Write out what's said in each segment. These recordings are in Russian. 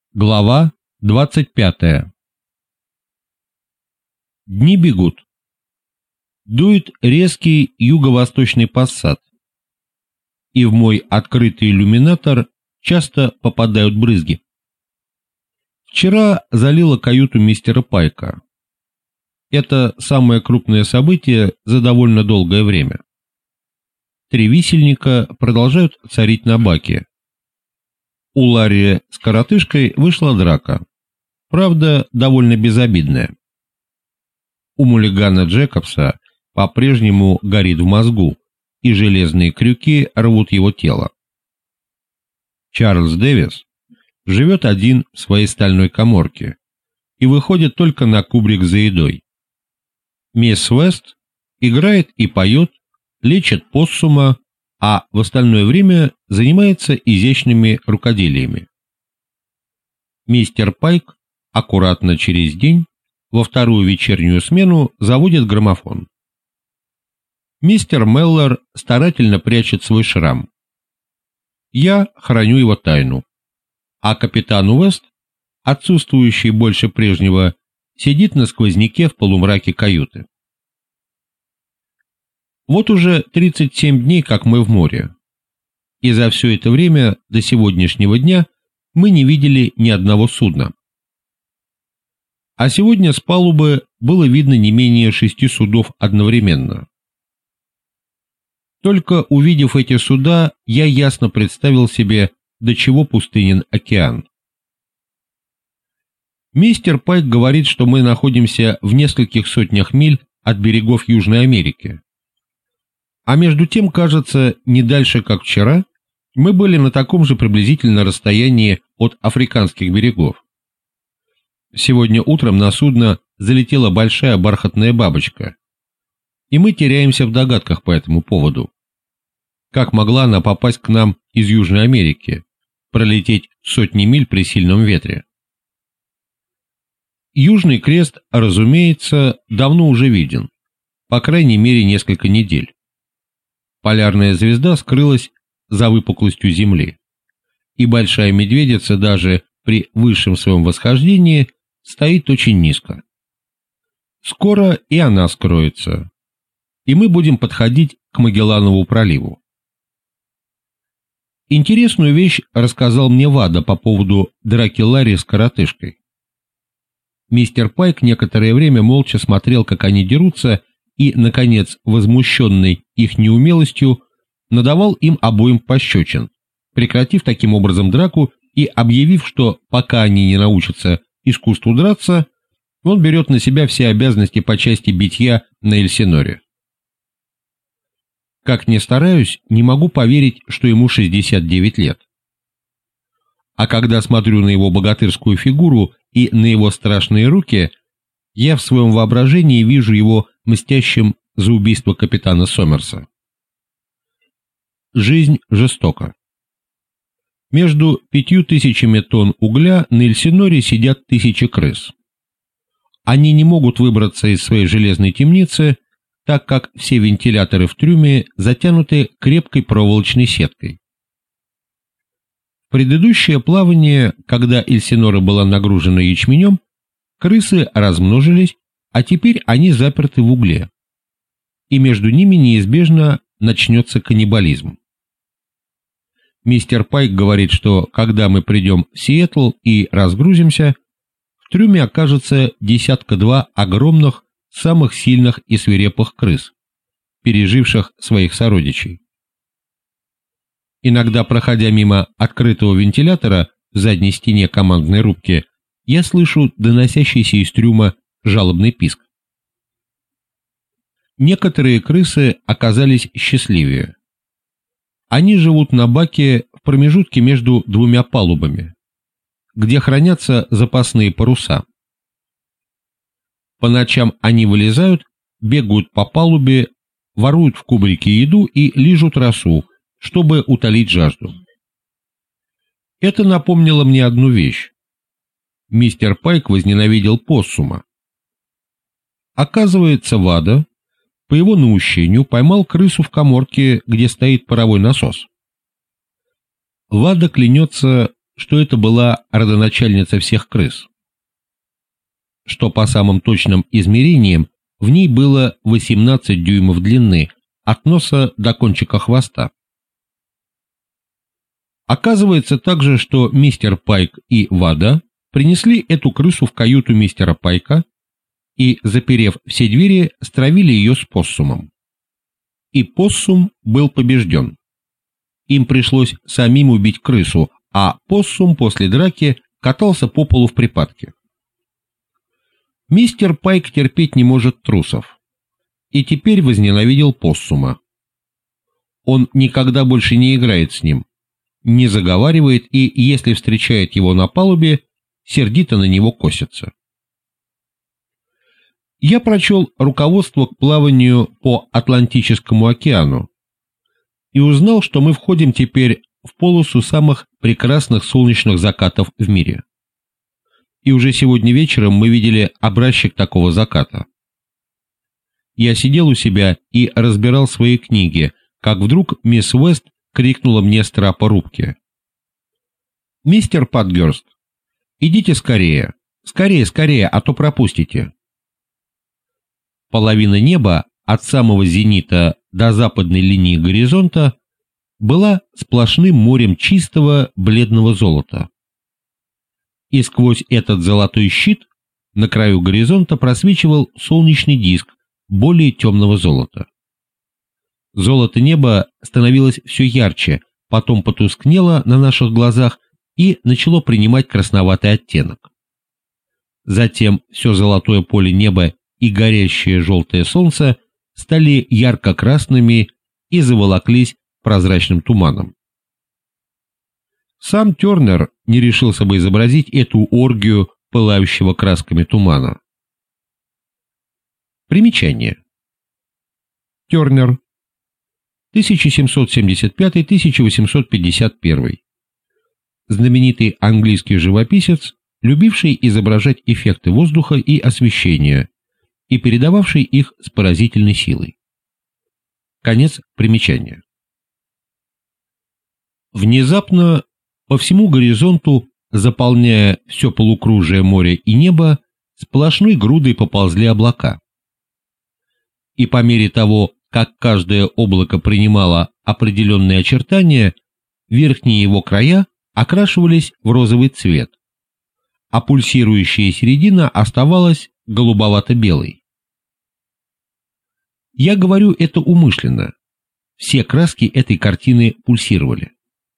Глава 25. Дни бегут. Дует резкий юго-восточный пассат, и в мой открытый иллюминатор часто попадают брызги. Вчера залило каюту мистера Пайка. Это самое крупное событие за довольно долгое время. 3 висельника продолжают царить на баке. У Ларри с коротышкой вышла драка, правда, довольно безобидная. У муллигана Джекобса по-прежнему горит в мозгу, и железные крюки рвут его тело. Чарльз Дэвис живет один в своей стальной каморке и выходит только на кубрик за едой. Мисс Вест играет и поет, лечит поссума, а в остальное время занимается изящными рукоделиями. Мистер Пайк аккуратно через день во вторую вечернюю смену заводит граммофон. Мистер Меллер старательно прячет свой шрам. Я храню его тайну, а капитан Уэст, отсутствующий больше прежнего, сидит на сквозняке в полумраке каюты. Вот уже 37 дней, как мы в море, и за все это время до сегодняшнего дня мы не видели ни одного судна. А сегодня с палубы было видно не менее 6 судов одновременно. Только увидев эти суда, я ясно представил себе, до чего пустынен океан. Мистер Пайк говорит, что мы находимся в нескольких сотнях миль от берегов Южной Америки. А между тем, кажется, не дальше, как вчера, мы были на таком же приблизительно расстоянии от африканских берегов. Сегодня утром на судно залетела большая бархатная бабочка, и мы теряемся в догадках по этому поводу. Как могла она попасть к нам из Южной Америки, пролететь сотни миль при сильном ветре? Южный крест, разумеется, давно уже виден, по крайней мере несколько недель. Полярная звезда скрылась за выпуклостью Земли, и большая медведица даже при высшем своем восхождении стоит очень низко. Скоро и она скроется, и мы будем подходить к Магелланову проливу. Интересную вещь рассказал мне Вада по поводу драки Ларри с коротышкой. Мистер Пайк некоторое время молча смотрел, как они дерутся, и, наконец, возмущенный их неумелостью, надавал им обоим пощечин, прекратив таким образом драку и объявив, что пока они не научатся искусству драться, он берет на себя все обязанности по части битья на Эльсиноре. Как ни стараюсь, не могу поверить, что ему 69 лет. А когда смотрю на его богатырскую фигуру и на его страшные руки, я в своем воображении вижу его мстящим за убийство капитана Сомерса. Жизнь жестока. Между 5000 тонн угля на Эльсиноре сидят 1000 крыс. Они не могут выбраться из своей железной темницы, так как все вентиляторы в трюме затянуты крепкой проволочной сеткой. В предыдущее плавание, когда Эльсинора была нагружена ячменем, крысы размножились, а теперь они заперты в угле, и между ними неизбежно начнется каннибализм. Мистер Пайк говорит, что когда мы придем в Сиэтл и разгрузимся, в трюме окажется 1-2 огромных, самых сильных и свирепых крыс, переживших своих сородичей. Иногда, проходя мимо открытого вентилятора в задней стене командной рубки, я слышу доносящийся из трюма жалобный писк. Некоторые крысы оказались счастливее. Они живут на баке в промежутке между 2 палубами, где хранятся запасные паруса. По ночам они вылезают, бегают по палубе, воруют в кубрике еду и лижут росу, чтобы утолить жажду. Это напомнило мне одну вещь. Мистер Пайк возненавидел поссума. Оказывается, Вада, по его наущению, поймал крысу в каморке, где стоит паровой насос. Вада клянется, что это была родоначальница всех крыс, что по самым точным измерениям в ней было 18 дюймов длины от носа до кончика хвоста. Оказывается также, что мистер Пайк и Вада принесли эту крысу в каюту мистера Пайка и, заперев все двери, стравили ее с поссумом. И поссум был побежден. Им пришлось самим убить крысу, а поссум после драки катался по полу в припадке. Мистер Пайк терпеть не может трусов, и теперь возненавидел поссума. Он никогда больше не играет с ним, не заговаривает и, если встречает его на палубе, сердито на него косится. Я прочел руководство к плаванию по Атлантическому океану и узнал, что мы входим теперь в полосу самых прекрасных солнечных закатов в мире. И уже сегодня вечером мы видели образчик такого заката. Я сидел у себя и разбирал свои книги, как вдруг мисс Уэст крикнула мне с трапа рубки: «Мистер Патгерст, идите скорее, скорее, скорее, а то пропустите». Половина неба от самого зенита до западной линии горизонта была сплошным морем чистого бледного золота. И сквозь этот золотой щит на краю горизонта просвечивал солнечный диск более темного золота. Золото неба становилось все ярче, потом потускнело на наших глазах и начало принимать красноватый оттенок. Затем все золотое поле неба и горящее желтое солнце стали ярко-красными и заволоклись прозрачным туманом. Сам Тернер не решился бы изобразить эту оргию пылающего красками тумана. Примечание. Тернер. 1775-1851. Знаменитый английский живописец, любивший изображать эффекты воздуха и освещения и передававший их с поразительной силой. Конец примечания. Внезапно по всему горизонту, заполняя все полукружие моря и неба, сплошной грудой поползли облака. И по мере того, как каждое облако принимало определенные очертания, верхние его края окрашивались в розовый цвет, а пульсирующая середина оставалась голубовато-белой. Я говорю это умышленно. Все краски этой картины пульсировали.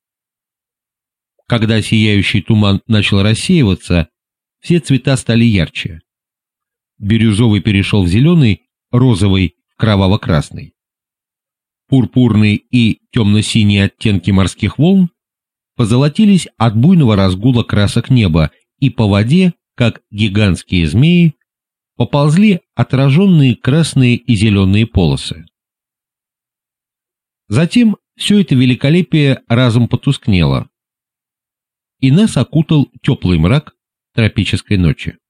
Когда сияющий туман начал рассеиваться, все цвета стали ярче. Бирюзовый перешел в зеленый, розовый в кроваво-красный. Пурпурный и темно-синие оттенки морских волн позолотились от буйного разгула красок неба, и по воде, как гигантские змеи, поползли отраженные красные и зеленые полосы. Затем все это великолепие разом потускнело, и нас окутал теплый мрак тропической ночи.